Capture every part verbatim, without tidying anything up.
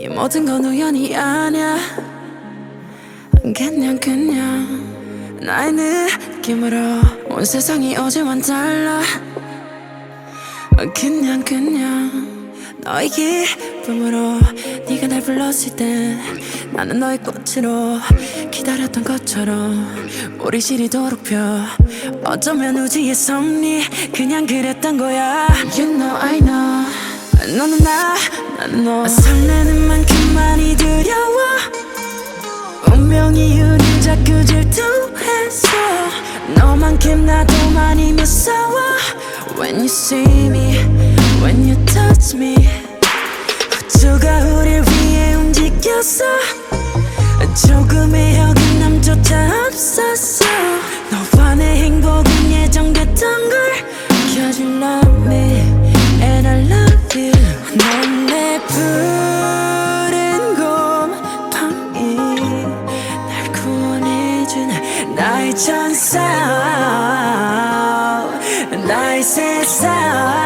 이 모든 건 우연이 아냐. 그냥 그냥 나의 느낌으로 온 세상이 어제와는 달라. 그냥 그냥 너의 기쁨으로 네가 날 불렀을 때 나는 너의 꽃으로 기다렸던 것처럼 우리 시리도록 펴. 어쩌면 우주의 섭리 그냥 그랬던 거야. You know I know 너는 나, 난 너. 설레는 만큼 많이 두려워. 운명이 우릴 자꾸 질투했어. 너만큼 나도 많이 무서워. When you see me, when you touch me, 우주가 우릴 위해 움직였어. 조금의 어긋남조차 없었어. 너와 내 행복은 예정됐던 걸. Cause you love me and I love you. 넌 내 푸른 곰팡이, 날 구원해준 나의 천사, 나의 세상.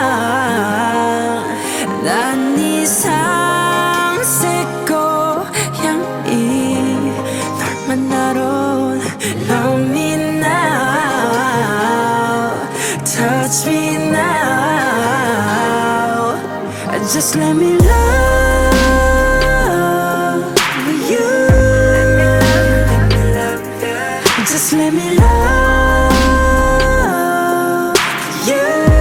난 네 삼색 고향이 널 만나러 온 Love me now, touch me now. Just let me love you. Just let me love you.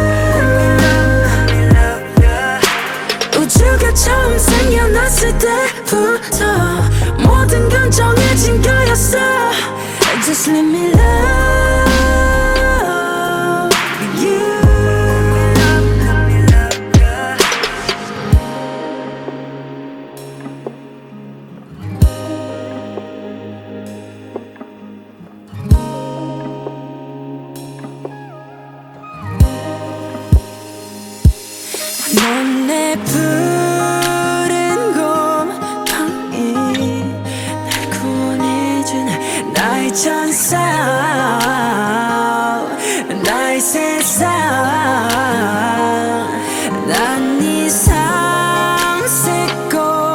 우주가 처음 생겨났을 때부터 모든 건 정해진 거였어. Just let me love you. 넌 내 푸른 곰팡이, 날 구원해준 나의 천사, 나의 세상. 난 네 삼색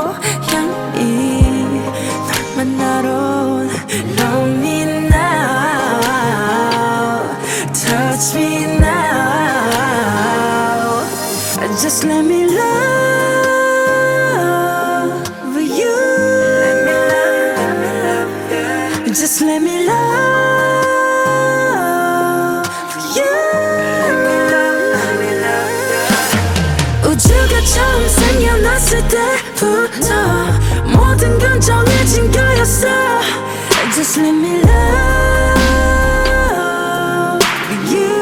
고향이 널 만나러 온 Love me now, touch me now. Just let me love you. Just let me love you. 우주가 처음 생겨났을 때부터 모든 건 정해진 거였어. Just let me love you.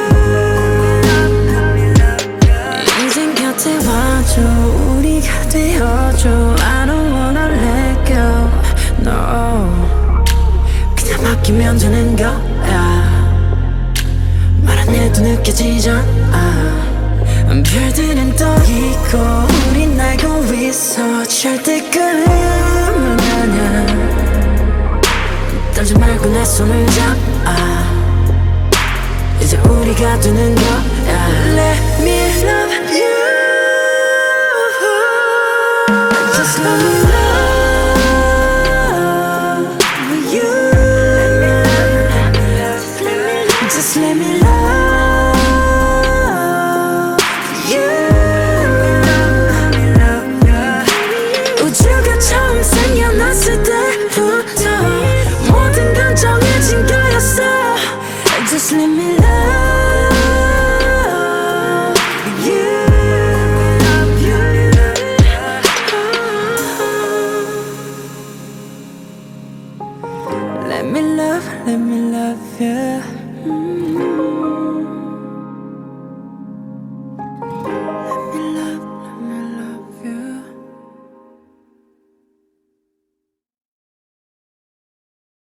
인생 곁에 와줘, 우리가 되어줘. I don't wanna let go, no. 그냥 맡기면 되는 거야. 말 안 해도 느껴지잖아. 별들은 떠 있고 우린 날고 있어. 절대 꿈은 아냐. 떨지 말고 내 손을 잡아. 이제 우리가 되는 거야. Let me love you. Just let me love you. Just let me love you. 우주가 처음 생겨났을 때부터 모든 건 정해진 거였어. Just let me love you. Let me love, let me love you.